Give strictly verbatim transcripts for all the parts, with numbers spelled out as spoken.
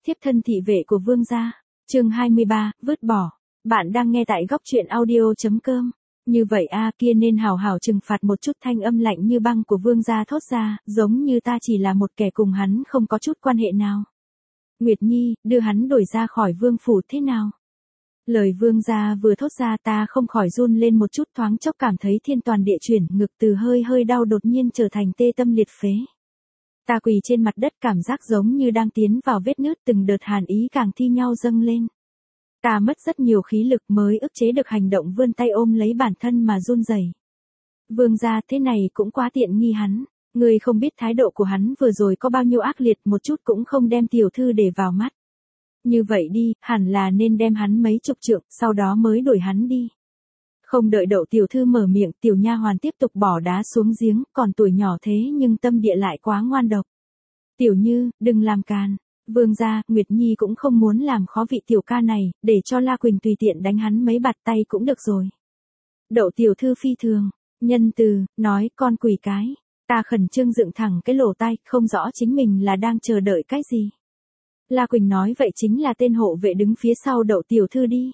Thiếp thân thị vệ của vương gia. Chương hai mươi ba, vứt bỏ. Bạn đang nghe tại góc truyện audio chấm com. Như vậy a, kia nên hảo hảo trừng phạt một chút. Thanh âm lạnh như băng của vương gia thốt ra, giống như ta chỉ là một kẻ cùng hắn không có chút quan hệ nào. Nguyệt Nhi, đưa hắn đuổi ra khỏi vương phủ thế nào? Lời vương gia vừa thốt ra, ta không khỏi run lên một chút, thoáng chốc cảm thấy thiên toàn địa chuyển, ngực từ hơi hơi đau đột nhiên trở thành tê tâm liệt phế. Ta quỳ trên mặt đất, cảm giác giống như đang tiến vào vết nứt, từng đợt hàn ý càng thi nhau dâng lên. Ta mất rất nhiều khí lực mới ức chế được hành động vươn tay ôm lấy bản thân mà run rẩy. Vương gia, thế này cũng quá tiện nghi hắn. Ngươi không biết thái độ của hắn vừa rồi có bao nhiêu ác liệt, một chút cũng không đem tiểu thư để vào mắt. Như vậy đi, hẳn là nên đem hắn mấy chục trượng, sau đó mới đuổi hắn đi. Không đợi Đậu tiểu thư mở miệng, tiểu nha hoàn tiếp tục bỏ đá xuống giếng, còn tuổi nhỏ thế nhưng tâm địa lại quá ngoan độc. Tiểu Như, đừng làm càn. Vương gia, Nguyệt Nhi cũng không muốn làm khó vị tiểu ca này, để cho La Quỳnh tùy tiện đánh hắn mấy bạt tay cũng được rồi. Đậu tiểu thư phi thường, nhân từ, nói con quỷ cái. Ta khẩn trương dựng thẳng cái lỗ tai, không rõ chính mình là đang chờ đợi cái gì. La Quỳnh nói vậy chính là tên hộ vệ đứng phía sau Đậu tiểu thư đi.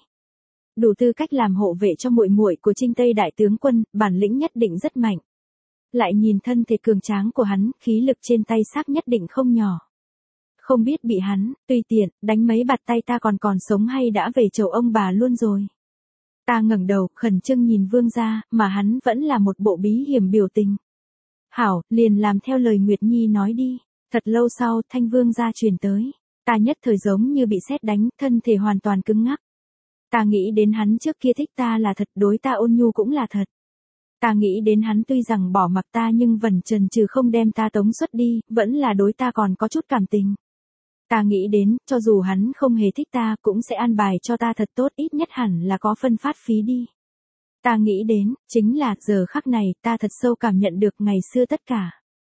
Đủ tư cách làm hộ vệ cho muội muội của Trinh Tây đại tướng quân, bản lĩnh nhất định rất mạnh. Lại nhìn thân thể cường tráng của hắn, khí lực trên tay xác nhất định không nhỏ. Không biết bị hắn, tùy tiện, đánh mấy bạt tay ta còn còn sống hay đã về chầu ông bà luôn rồi. Ta ngẩng đầu, khẩn trương nhìn vương gia, mà hắn vẫn là một bộ bí hiểm biểu tình. Hảo, liền làm theo lời Nguyệt Nhi nói đi. Thật lâu sau, thanh vương gia truyền tới. Ta nhất thời giống như bị sét đánh, thân thể hoàn toàn cứng ngắc. Ta nghĩ đến hắn trước kia thích ta là thật, đối ta ôn nhu cũng là thật. Ta nghĩ đến hắn tuy rằng bỏ mặc ta nhưng vẫn chần chừ không đem ta tống xuất đi, vẫn là đối ta còn có chút cảm tình. Ta nghĩ đến, cho dù hắn không hề thích ta cũng sẽ an bài cho ta thật tốt, ít nhất hẳn là có phân phát phí đi. Ta nghĩ đến, chính là giờ khắc này ta thật sâu cảm nhận được ngày xưa tất cả.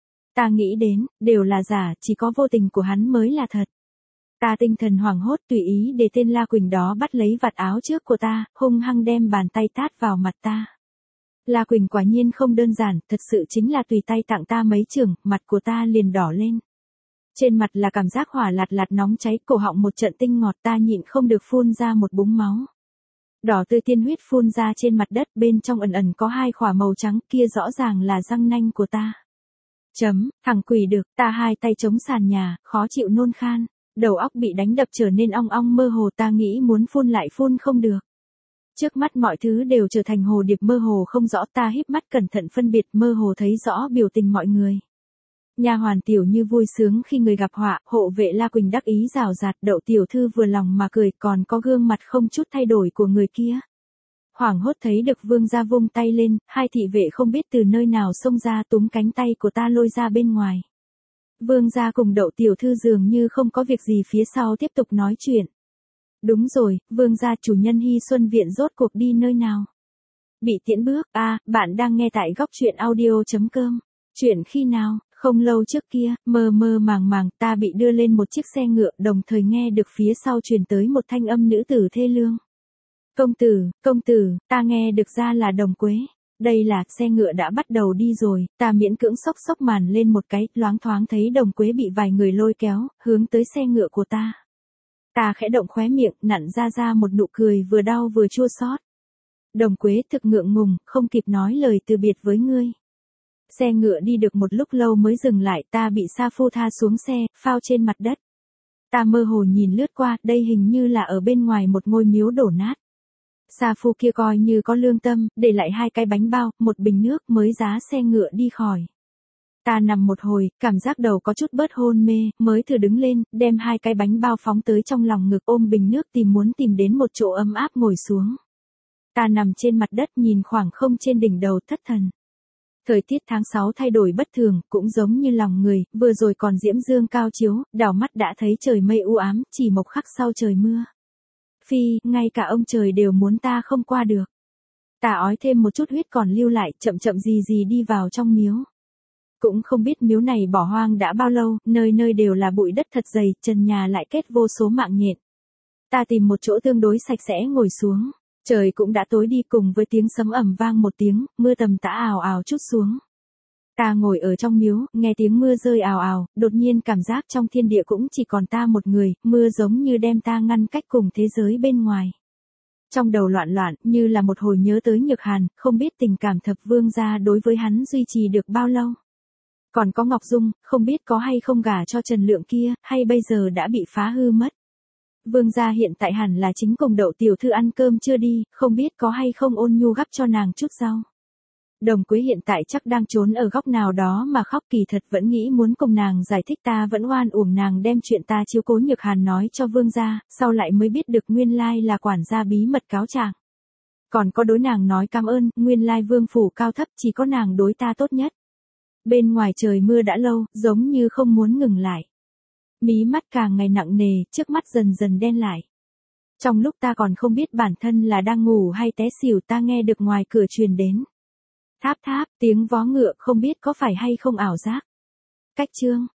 Ta nghĩ đến, đều là giả, chỉ có vô tình của hắn mới là thật. Ta tinh thần hoảng hốt tùy ý để tên La Quỳnh đó bắt lấy vạt áo trước của ta, hung hăng đem bàn tay tát vào mặt ta. La Quỳnh quả nhiên không đơn giản, thật sự chính là tùy tay tặng ta mấy chưởng, mặt của ta liền đỏ lên. Trên mặt là cảm giác hỏa lạt lạt nóng cháy, cổ họng một trận tinh ngọt, ta nhịn không được phun ra một búng máu. Đỏ tươi tiên huyết phun ra trên mặt đất, bên trong ẩn ẩn có hai khỏa màu trắng, kia rõ ràng là răng nanh của ta. Chấm, thằng quỷ được, ta hai tay chống sàn nhà, khó chịu nôn khan. Đầu óc bị đánh đập trở nên ong ong mơ hồ, ta nghĩ muốn phun lại phun không được. Trước mắt mọi thứ đều trở thành hồ điệp mơ hồ không rõ, ta híp mắt cẩn thận phân biệt, mơ hồ thấy rõ biểu tình mọi người. Nha hoàn Tiểu Như vui sướng khi người gặp họa, hộ vệ La Quỳnh đắc ý rào rạt, Đậu tiểu thư vừa lòng mà cười, còn có gương mặt không chút thay đổi của người kia. Hoảng hốt thấy được vương gia vung tay lên, hai thị vệ không biết từ nơi nào xông ra túm cánh tay của ta lôi ra bên ngoài. Vương gia cùng Đậu tiểu thư dường như không có việc gì phía sau tiếp tục nói chuyện. Đúng rồi, vương gia, chủ nhân Hy Xuân viện rốt cuộc đi nơi nào? Bị tiễn bước, a, à, bạn đang nghe tại góc truyện audio chấm com. Chuyện khi nào? Không lâu trước kia, mơ mơ màng màng, ta bị đưa lên một chiếc xe ngựa, đồng thời nghe được phía sau truyền tới một thanh âm nữ tử thê lương. Công tử, công tử, ta nghe được ra là Đồng Quế. Đây là, xe ngựa đã bắt đầu đi rồi, ta miễn cưỡng xốc xốc màn lên một cái, loáng thoáng thấy Đồng Quế bị vài người lôi kéo, hướng tới xe ngựa của ta. Ta khẽ động khóe miệng, nặn ra ra một nụ cười vừa đau vừa chua xót. Đồng Quế thực ngượng ngùng, không kịp nói lời từ biệt với ngươi. Xe ngựa đi được một lúc lâu mới dừng lại, ta bị Sa Phu tha xuống xe, phao trên mặt đất. Ta mơ hồ nhìn lướt qua, đây hình như là ở bên ngoài một ngôi miếu đổ nát. Sa Phu kia coi như có lương tâm, để lại hai cái bánh bao, một bình nước mới giá xe ngựa đi khỏi. Ta nằm một hồi, cảm giác đầu có chút bớt hôn mê, mới thử đứng lên, đem hai cái bánh bao phóng tới trong lòng ngực, ôm bình nước tìm muốn tìm đến một chỗ ấm áp ngồi xuống. Ta nằm trên mặt đất nhìn khoảng không trên đỉnh đầu, thất thần. Thời tiết tháng sáu thay đổi bất thường, cũng giống như lòng người, vừa rồi còn diễm dương cao chiếu, đảo mắt đã thấy trời mây u ám, chỉ một khắc sau trời mưa. Phi, ngay cả ông trời đều muốn ta không qua được. Ta ói thêm một chút huyết còn lưu lại, chậm chậm gì gì đi vào trong miếu. Cũng không biết miếu này bỏ hoang đã bao lâu, nơi nơi đều là bụi đất thật dày, trần nhà lại kết vô số mạng nhện. Ta tìm một chỗ tương đối sạch sẽ ngồi xuống. Trời cũng đã tối đi, cùng với tiếng sấm ầm vang một tiếng, mưa tầm tã ào ào trút xuống. Ta ngồi ở trong miếu, nghe tiếng mưa rơi ào ào, đột nhiên cảm giác trong thiên địa cũng chỉ còn ta một người, mưa giống như đem ta ngăn cách cùng thế giới bên ngoài. Trong đầu loạn loạn, như là một hồi nhớ tới Nhược Hàn, không biết tình cảm thập vương gia đối với hắn duy trì được bao lâu. Còn có Ngọc Dung, không biết có hay không gả cho Trần Lượng kia, hay bây giờ đã bị phá hư mất. Vương gia hiện tại hẳn là chính cùng Đậu tiểu thư ăn cơm chưa đi, không biết có hay không ôn nhu gắp cho nàng chút rau. Đồng Quế hiện tại chắc đang trốn ở góc nào đó mà khóc, kỳ thật vẫn nghĩ muốn cùng nàng giải thích, ta vẫn oan uổng nàng đem chuyện ta chiếu cố Nhược Hàn nói cho vương gia, sau lại mới biết được nguyên lai là quản gia bí mật cáo trạng. Còn có đối nàng nói cảm ơn, nguyên lai vương phủ cao thấp chỉ có nàng đối ta tốt nhất. Bên ngoài trời mưa đã lâu, giống như không muốn ngừng lại. Mí mắt càng ngày nặng nề, trước mắt dần dần đen lại. Trong lúc ta còn không biết bản thân là đang ngủ hay té xỉu, ta nghe được ngoài cửa truyền đến. Tháp tháp, tiếng vó ngựa, không biết có phải hay không ảo giác. Cách chương